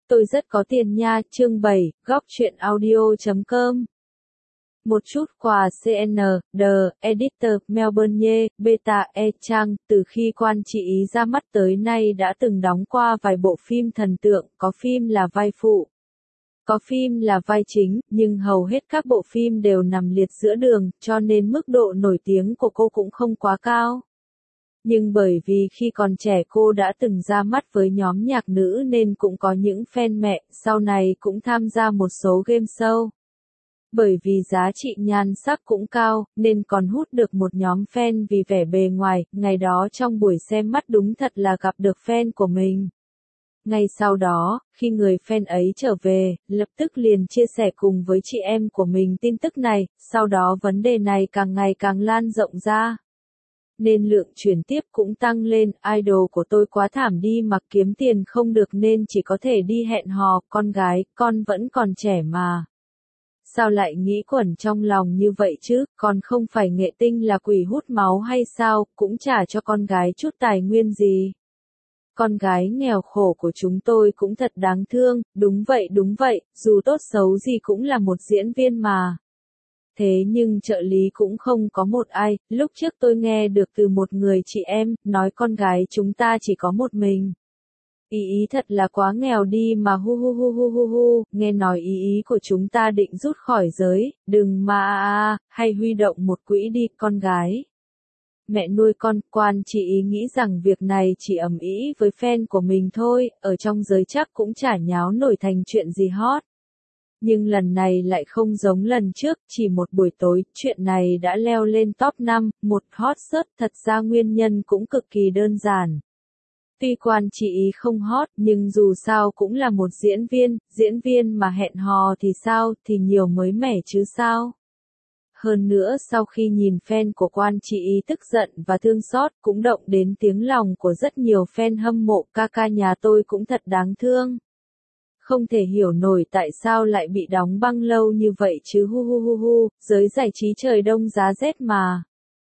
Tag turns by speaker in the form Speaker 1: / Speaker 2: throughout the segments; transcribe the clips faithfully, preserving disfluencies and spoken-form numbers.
Speaker 1: Tôi rất có tiền nha, chương bảy, góc truyện audio chấm com. Một chút quà xê en, The Editor, Melbourne, Beta, E Trang, từ khi Quan Trị Ý ra mắt tới nay đã từng đóng qua vài bộ phim thần tượng, có phim là vai phụ, có phim là vai chính, nhưng hầu hết các bộ phim đều nằm liệt giữa đường, cho nên mức độ nổi tiếng của cô cũng không quá cao. Nhưng bởi vì khi còn trẻ cô đã từng ra mắt với nhóm nhạc nữ nên cũng có những fan mẹ, sau này cũng tham gia một số game show. Bởi vì giá trị nhan sắc cũng cao, nên còn hút được một nhóm fan vì vẻ bề ngoài, ngày đó trong buổi xem mắt đúng thật là gặp được fan của mình. Ngay sau đó, khi người fan ấy trở về, lập tức liền chia sẻ cùng với chị em của mình tin tức này, sau đó vấn đề này càng ngày càng lan rộng ra. Nên lượng chuyển tiếp cũng tăng lên, idol của tôi quá thảm đi mà kiếm tiền không được nên chỉ có thể đi hẹn hò, con gái, con vẫn còn trẻ mà. Sao lại nghĩ quẩn trong lòng như vậy chứ, còn không phải nghệ tinh là quỷ hút máu hay sao, cũng trả cho con gái chút tài nguyên gì. Con gái nghèo khổ của chúng tôi cũng thật đáng thương, đúng vậy đúng vậy, dù tốt xấu gì cũng là một diễn viên mà. Thế nhưng trợ lý cũng không có một ai, lúc trước tôi nghe được từ một người chị em, nói con gái chúng ta chỉ có một mình. Ý ý thật là quá nghèo đi mà hu hu hu hu hu hu, nghe nói ý ý của chúng ta định rút khỏi giới, đừng mà à à, hay huy động một quỹ đi, con gái. Mẹ nuôi con, Quan Trị Ý nghĩ rằng việc này chỉ ầm ĩ với fan của mình thôi, ở trong giới chắc cũng chả nháo nổi thành chuyện gì hot. Nhưng lần này lại không giống lần trước, chỉ một buổi tối, chuyện này đã leo lên top năm, một hot search, thật ra nguyên nhân cũng cực kỳ đơn giản. Tuy Quan Trị Ý không hot, nhưng dù sao cũng là một diễn viên, diễn viên mà hẹn hò thì sao, thì nhiều mới mẻ chứ sao. Hơn nữa sau khi nhìn fan của Quan Trị Ý tức giận và thương xót cũng động đến tiếng lòng của rất nhiều fan hâm mộ, ca ca nhà tôi cũng thật đáng thương. Không thể hiểu nổi tại sao lại bị đóng băng lâu như vậy chứ hu hu hu hu, giới giải trí trời đông giá rét mà.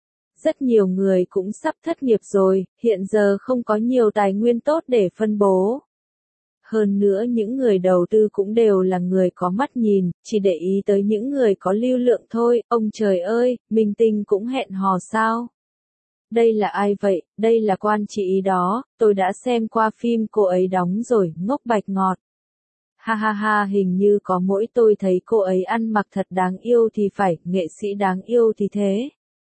Speaker 1: Rất nhiều người cũng sắp thất nghiệp rồi, hiện giờ không có nhiều tài nguyên tốt để phân bố. Hơn nữa những người đầu tư cũng đều là người có mắt nhìn, chỉ để ý tới những người có lưu lượng thôi, ông trời ơi, minh tinh cũng hẹn hò sao? Đây là ai vậy, đây là Quan Trị Ý đó, tôi đã xem qua phim cô ấy đóng rồi, ngốc bạch ngọt. Ha ha ha, hình như có mỗi tôi thấy cô ấy ăn mặc thật đáng yêu thì phải, nghệ sĩ đáng yêu thì thế.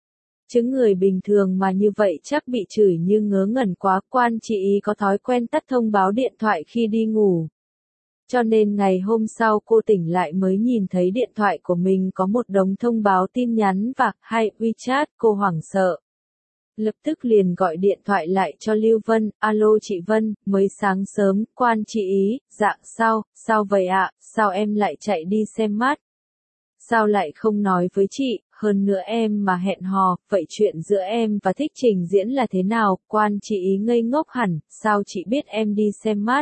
Speaker 1: Chứ người bình thường mà như vậy chắc bị chửi như ngớ ngẩn quá. Quan Trị Ý có thói quen tắt thông báo điện thoại khi đi ngủ. Cho nên ngày hôm sau cô tỉnh lại mới nhìn thấy điện thoại của mình có một đống thông báo tin nhắn và hay WeChat, cô hoảng sợ. Lập tức liền gọi điện thoại lại cho Lưu Vân, alo chị Vân, mới sáng sớm, Quan Trị Ý, dạ sao, sao vậy ạ, sao em lại chạy đi xem mắt? Sao lại không nói với chị, hơn nữa em mà hẹn hò, vậy chuyện giữa em và Thích Trình Diễn là thế nào? Quan Trị Ý ngây ngốc hẳn, sao chị biết em đi xem mắt?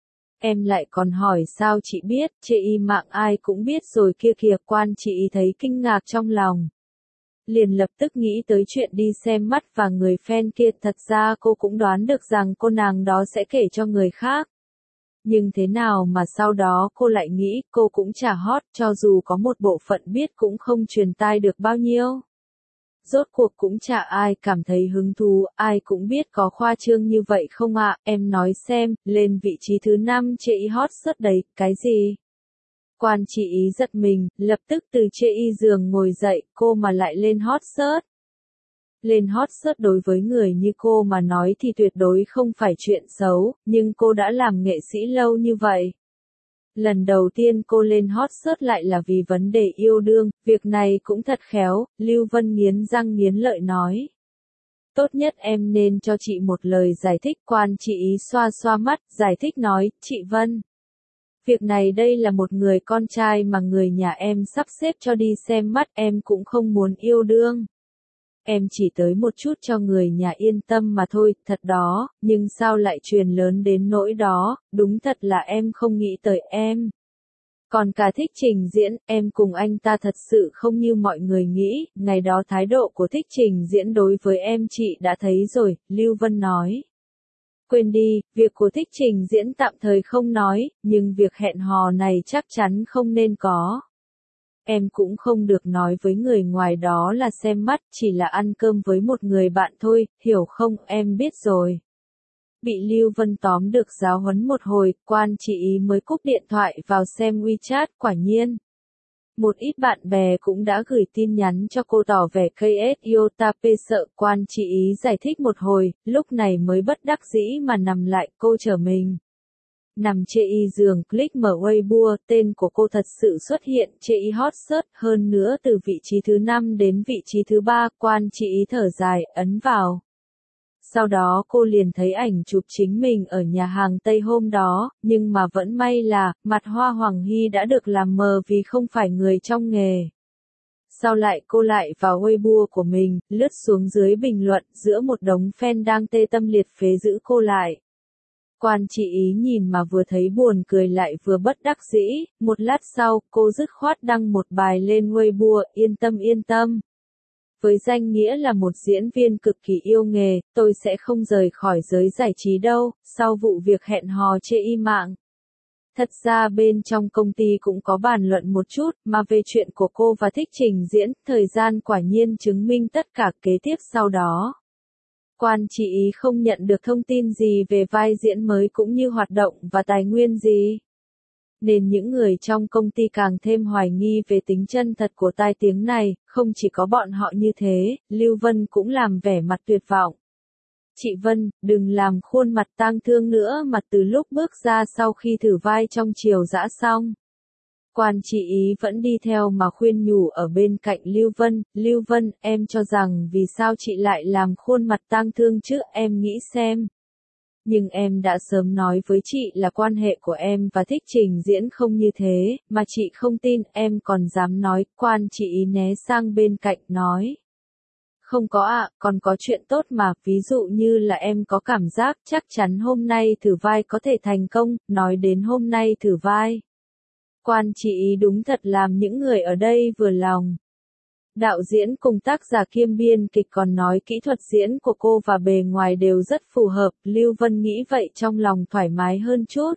Speaker 1: Em lại còn hỏi sao chị biết, chê y mạng ai cũng biết rồi kia kìa. Quan Trị Ý thấy kinh ngạc trong lòng. Liền lập tức nghĩ tới chuyện đi xem mắt và người fan kia, thật ra cô cũng đoán được rằng cô nàng đó sẽ kể cho người khác. Nhưng thế nào mà sau đó cô lại nghĩ cô cũng chả hot, cho dù có một bộ phận biết cũng không truyền tai được bao nhiêu. Rốt cuộc cũng chả ai cảm thấy hứng thú, ai cũng biết có khoa trương như vậy không ạ, em nói xem, lên vị trí thứ năm chê y hot search đấy, cái gì? Quan Trị Ý giật mình, lập tức từ chê y giường ngồi dậy, cô mà lại lên hot search. Lên hot search đối với người như cô mà nói thì tuyệt đối không phải chuyện xấu, nhưng cô đã làm nghệ sĩ lâu như vậy. Lần đầu tiên cô lên hot search lại là vì vấn đề yêu đương, việc này cũng thật khéo, Lưu Vân nghiến răng nghiến lợi nói. Tốt nhất em nên cho chị một lời giải thích. Quan Trị Ý xoa xoa mắt, giải thích nói, chị Vân. Việc này đây là một người con trai mà người nhà em sắp xếp cho đi xem mắt, em cũng không muốn yêu đương. Em chỉ tới một chút cho người nhà yên tâm mà thôi, thật đó, nhưng sao lại truyền lớn đến nỗi đó, đúng thật là em không nghĩ tới em. Còn cả Thích Trình Diễn, em cùng anh ta thật sự không như mọi người nghĩ, ngày đó thái độ của Thích Trình Diễn đối với em chị đã thấy rồi, Lưu Vân nói. Quên đi, việc của Thích Trình Diễn tạm thời không nói, nhưng việc hẹn hò này chắc chắn không nên có. Em cũng không được nói với người ngoài đó là xem mắt, chỉ là ăn cơm với một người bạn thôi, hiểu không, em biết rồi. Bị Lưu Vân tóm được giáo huấn một hồi, quan chị ý mới cúp điện thoại vào xem WeChat, quả nhiên. Một ít bạn bè cũng đã gửi tin nhắn cho cô tỏ vẻ ca ét Iota P sợ, quan chị ý giải thích một hồi, lúc này mới bất đắc dĩ mà nằm lại, cô trở mình. Nằm chê y giường, click mở Weibo, tên của cô thật sự xuất hiện, chê y hot search, hơn nữa từ vị trí thứ năm đến vị trí thứ ba, quan chị ý thở dài, ấn vào. Sau đó cô liền thấy ảnh chụp chính mình ở nhà hàng Tây hôm đó, nhưng mà vẫn may là, mặt Hoa Hoàng Hy đã được làm mờ vì không phải người trong nghề. Sau lại cô lại vào Weibo của mình, lướt xuống dưới bình luận, giữa một đống fan đang tê tâm liệt phế giữ cô lại. Quan chị ý nhìn mà vừa thấy buồn cười lại vừa bất đắc dĩ, một lát sau, cô dứt khoát đăng một bài lên Weibo, yên tâm yên tâm. Với danh nghĩa là một diễn viên cực kỳ yêu nghề, tôi sẽ không rời khỏi giới giải trí đâu, sau vụ việc hẹn hò chê y mạng. Thật ra bên trong công ty cũng có bàn luận một chút, mà về chuyện của cô và Thích Trình Diễn, thời gian quả nhiên chứng minh tất cả kế tiếp sau đó. Quan chị ý không nhận được thông tin gì về vai diễn mới cũng như hoạt động và tài nguyên gì. Nên những người trong công ty càng thêm hoài nghi về tính chân thật của tai tiếng này, không chỉ có bọn họ như thế, Lưu Vân cũng làm vẻ mặt tuyệt vọng. Chị Vân, đừng làm khuôn mặt tang thương nữa mà từ lúc bước ra sau khi thử vai trong Triều Dã xong. Quan chị ý vẫn đi theo mà khuyên nhủ ở bên cạnh Lưu Vân, Lưu Vân, em cho rằng vì sao chị lại làm khuôn mặt tang thương chứ, em nghĩ xem. Nhưng em đã sớm nói với chị là quan hệ của em và Thích Trình Diễn không như thế, mà chị không tin, em còn dám nói, quan chị ý né sang bên cạnh nói. Không có ạ, à, còn có chuyện tốt mà, ví dụ như là em có cảm giác chắc chắn hôm nay thử vai có thể thành công, nói đến hôm nay thử vai. Quan chị ý đúng thật làm những người ở đây vừa lòng. Đạo diễn cùng tác giả kiêm biên kịch còn nói kỹ thuật diễn của cô và bề ngoài đều rất phù hợp, Lưu Vân nghĩ vậy trong lòng thoải mái hơn chút.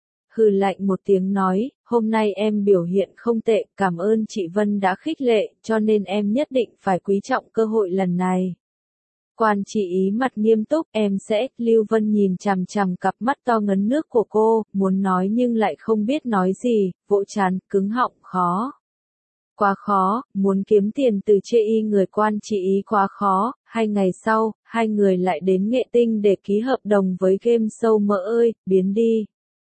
Speaker 1: Hừ lạnh một tiếng nói, hôm nay em biểu hiện không tệ, cảm ơn chị Vân đã khích lệ, cho nên em nhất định phải quý trọng cơ hội lần này. Quan chị ý mặt nghiêm túc, em sẽ, Lưu Vân nhìn chằm chằm cặp mắt to ngấn nước của cô, muốn nói nhưng lại không biết nói gì, vỗ trán, cứng họng, khó. Quá khó, muốn kiếm tiền từ chê y người quan chị ý quá khó, hai ngày sau, hai người lại đến Nghệ Tinh để ký hợp đồng với game show Mỡ ơi, biến đi.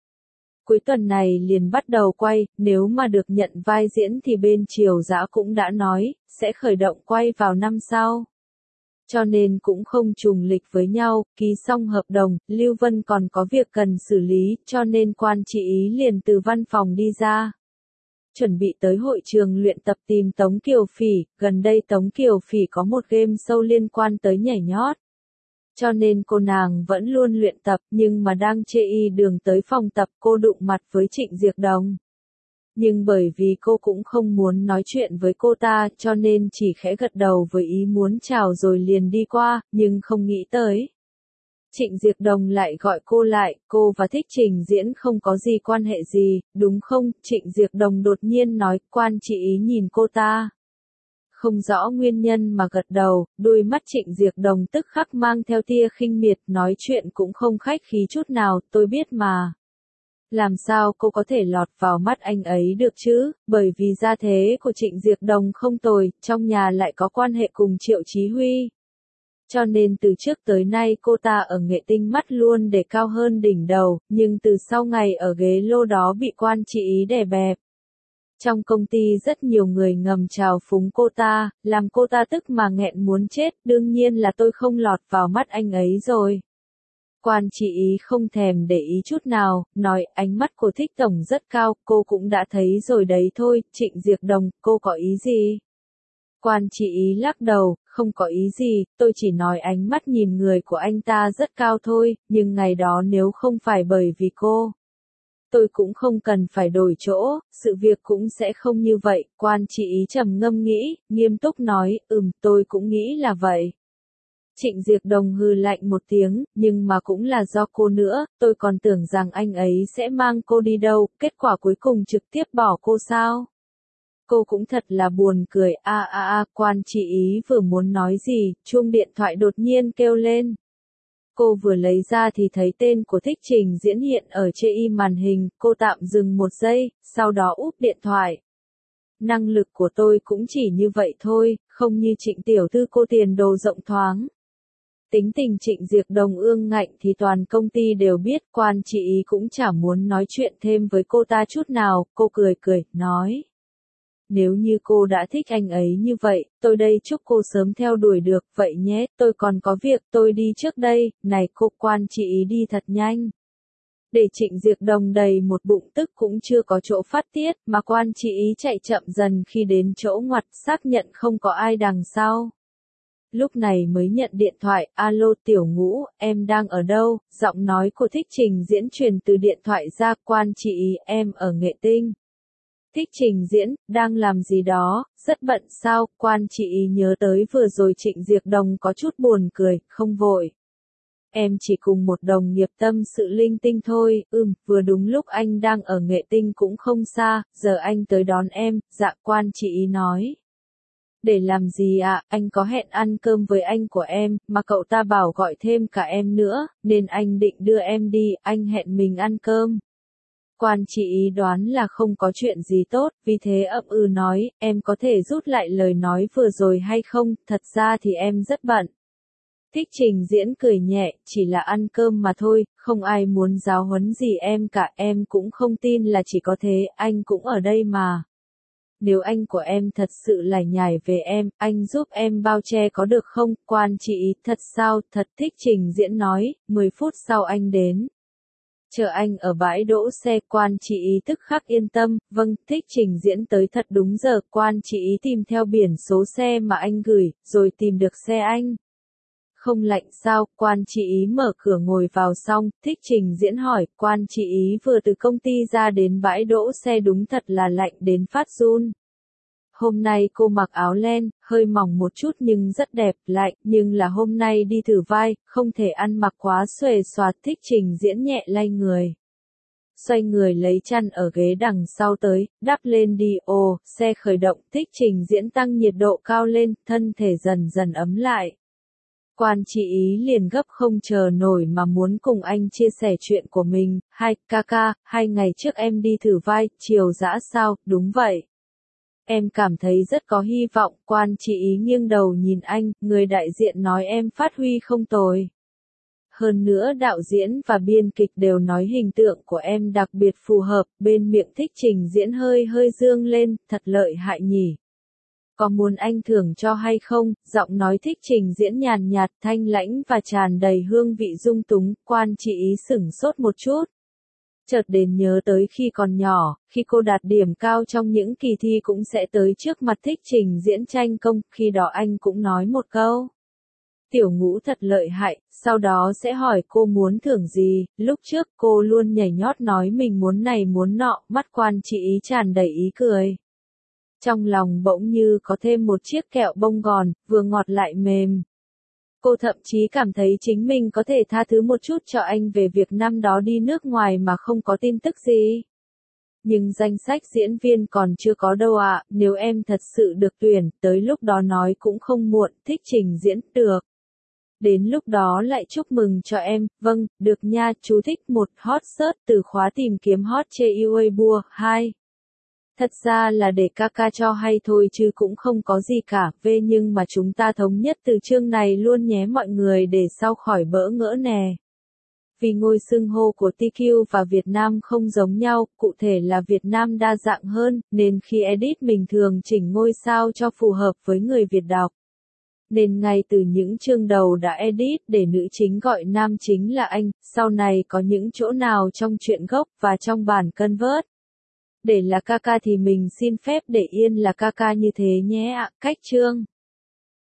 Speaker 1: Cuối tuần này liền bắt đầu quay, nếu mà được nhận vai diễn thì bên Triều Dã cũng đã nói, sẽ khởi động quay vào năm sau. Cho nên cũng không trùng lịch với nhau, ký xong hợp đồng, Lưu Vân còn có việc cần xử lý, cho nên quan chị ý liền từ văn phòng đi ra. Chuẩn bị tới hội trường luyện tập tìm Tống Kiều Phỉ, gần đây Tống Kiều Phỉ có một game show liên quan tới nhảy nhót. Cho nên cô nàng vẫn luôn luyện tập, nhưng mà đang chê y đường tới phòng tập cô đụng mặt với Trịnh Diệc Đồng. Nhưng bởi vì cô cũng không muốn nói chuyện với cô ta, cho nên chỉ khẽ gật đầu với ý muốn chào rồi liền đi qua, nhưng không nghĩ tới. Trịnh Diệc Đồng lại gọi cô lại, cô và Thích Trình Diễn không có gì quan hệ gì, đúng không? Trịnh Diệc Đồng đột nhiên nói, quan chị ý nhìn cô ta. Không rõ nguyên nhân mà gật đầu, đôi mắt Trịnh Diệc Đồng tức khắc mang theo tia khinh miệt, nói chuyện cũng không khách khí chút nào, tôi biết mà. Làm sao cô có thể lọt vào mắt anh ấy được chứ, bởi vì gia thế của Trịnh Diệc Đồng không tồi, trong nhà lại có quan hệ cùng Triệu Chí Huy. Cho nên từ trước tới nay cô ta ở Nghệ Tinh mắt luôn để cao hơn đỉnh đầu, nhưng từ sau ngày ở ghế lô đó bị quan chị ý đè bẹp. Trong công ty rất nhiều người ngầm trào phúng cô ta, làm cô ta tức mà nghẹn muốn chết, đương nhiên là tôi không lọt vào mắt anh ấy rồi. Quan chị ý không thèm để ý chút nào, nói ánh mắt của Thích Tổng rất cao, cô cũng đã thấy rồi đấy thôi, Trịnh Diệc Đồng, cô có ý gì? Quan chị ý lắc đầu, không có ý gì, tôi chỉ nói ánh mắt nhìn người của anh ta rất cao thôi, nhưng ngày đó nếu không phải bởi vì cô, tôi cũng không cần phải đổi chỗ, sự việc cũng sẽ không như vậy, quan chị ý trầm ngâm nghĩ, nghiêm túc nói, ừm, tôi cũng nghĩ là vậy. Trịnh Diệc Đồng hừ lạnh một tiếng, nhưng mà cũng là do cô nữa, tôi còn tưởng rằng anh ấy sẽ mang cô đi đâu, kết quả cuối cùng trực tiếp bỏ cô sao? Cô cũng thật là buồn cười, a a a, quan chị ý vừa muốn nói gì, chuông điện thoại đột nhiên kêu lên. Cô vừa lấy ra thì thấy tên của Thích Trình Diễn hiện ở trên màn hình, cô tạm dừng một giây, sau đó úp điện thoại. Năng lực của tôi cũng chỉ như vậy thôi, không như Trịnh tiểu thư cô tiền đồ rộng thoáng. Tính tình Trịnh Diệc Đồng ương ngạnh thì toàn công ty đều biết, quan chị ý cũng chả muốn nói chuyện thêm với cô ta chút nào, cô cười cười, nói. Nếu như cô đã thích anh ấy như vậy, tôi đây chúc cô sớm theo đuổi được, vậy nhé, tôi còn có việc, tôi đi trước đây, này cô quan chị ý đi thật nhanh. Để Trịnh Diệc Đồng đầy một bụng tức cũng chưa có chỗ phát tiết, mà quan chị ý chạy chậm dần khi đến chỗ ngoặt xác nhận không có ai đằng sau. Lúc này mới nhận điện thoại, alo Tiểu Ngũ, em đang ở đâu, giọng nói của Thích Trình Diễn truyền từ điện thoại ra, quan chị ý, em ở Nghệ Tinh. Thích Trình Diễn, đang làm gì đó, rất bận sao, quan chị ý nhớ tới vừa rồi Trịnh Diệc Đồng có chút buồn cười, không vội. Em chỉ cùng một đồng nghiệp tâm sự linh tinh thôi, ừm, vừa đúng lúc anh đang ở Nghệ Tinh cũng không xa, giờ anh tới đón em, dạ quan chị ý nói. Để làm gì ạ, à? Anh có hẹn ăn cơm với anh của em, mà cậu ta bảo gọi thêm cả em nữa, nên anh định đưa em đi, anh hẹn mình ăn cơm. Quan chị ý đoán là không có chuyện gì tốt, vì thế ậm ừ nói, em có thể rút lại lời nói vừa rồi hay không, thật ra thì em rất bận. Thích Trình Diễn cười nhẹ, chỉ là ăn cơm mà thôi, không ai muốn giáo huấn gì em cả, em cũng không tin là chỉ có thế, anh cũng ở đây mà. Nếu anh của em thật sự lải nhải về em, anh giúp em bao che có được không, quan chị ý, thật sao, thật. Thích Trình Diễn nói, mười phút sau anh đến. Chờ anh ở bãi đỗ xe, quan chị ý tức khắc yên tâm, vâng, Thích Trình Diễn tới thật đúng giờ, quan chị ý tìm theo biển số xe mà anh gửi, rồi tìm được xe anh. Không lạnh sao, quan chị ý mở cửa ngồi vào xong, Thích Trình Diễn hỏi, quan chị ý vừa từ công ty ra đến bãi đỗ xe đúng thật là lạnh đến phát run. Hôm nay cô mặc áo len, hơi mỏng một chút nhưng rất đẹp, lạnh, nhưng là hôm nay đi thử vai, không thể ăn mặc quá xuề xoạt. Thích Trình Diễn nhẹ lay người. Xoay người lấy chăn ở ghế đằng sau tới, đắp lên đi, ồ, xe khởi động, Thích Trình Diễn tăng nhiệt độ cao lên, thân thể dần dần ấm lại. Quan chị ý liền gấp không chờ nổi mà muốn cùng anh chia sẻ chuyện của mình, hai, ca ca, hai ngày trước em đi thử vai, chiều dã sao, đúng vậy. Em cảm thấy rất có hy vọng, quan chị ý nghiêng đầu nhìn anh, người đại diện nói em phát huy không tồi. Hơn nữa đạo diễn và biên kịch đều nói hình tượng của em đặc biệt phù hợp, bên miệng Thích Trình Diễn hơi hơi dương lên, thật lợi hại nhỉ. Có muốn anh thưởng cho hay không, giọng nói Thích Trình Diễn nhàn nhạt, thanh lãnh và tràn đầy hương vị dung túng, quan chị ý sửng sốt một chút. Chợt đến nhớ tới khi còn nhỏ, khi cô đạt điểm cao trong những kỳ thi cũng sẽ tới trước mặt Thích Trình Diễn tranh công, khi đó anh cũng nói một câu. Tiểu Ngũ thật lợi hại, sau đó sẽ hỏi cô muốn thưởng gì, lúc trước cô luôn nhảy nhót nói mình muốn này muốn nọ, mắt quan chị ý tràn đầy ý cười. Trong lòng bỗng như có thêm một chiếc kẹo bông gòn, vừa ngọt lại mềm. Cô thậm chí cảm thấy chính mình có thể tha thứ một chút cho anh về việc năm đó đi nước ngoài mà không có tin tức gì. Nhưng danh sách diễn viên còn chưa có đâu ạ, à, nếu em thật sự được tuyển, tới lúc đó nói cũng không muộn, Thích Trình Diễn, được. Đến lúc đó lại chúc mừng cho em, vâng, được nha, chú thích một hot search từ khóa tìm kiếm hot trên Weibo, hai. Thật ra là để ca ca cho hay thôi chứ cũng không có gì cả, về nhưng mà chúng ta thống nhất từ chương này luôn nhé mọi người để sau khỏi bỡ ngỡ nè. Vì ngôi xưng hô của tê quy và Việt Nam không giống nhau, cụ thể là Việt Nam đa dạng hơn, nên khi edit mình thường chỉnh ngôi sao cho phù hợp với người Việt đọc. Nên ngay từ những chương đầu đã edit để nữ chính gọi nam chính là anh, sau này có những chỗ nào trong truyện gốc và trong bản convert. Để là ca ca thì mình xin phép để yên là ca ca như thế nhé ạ, cách chương.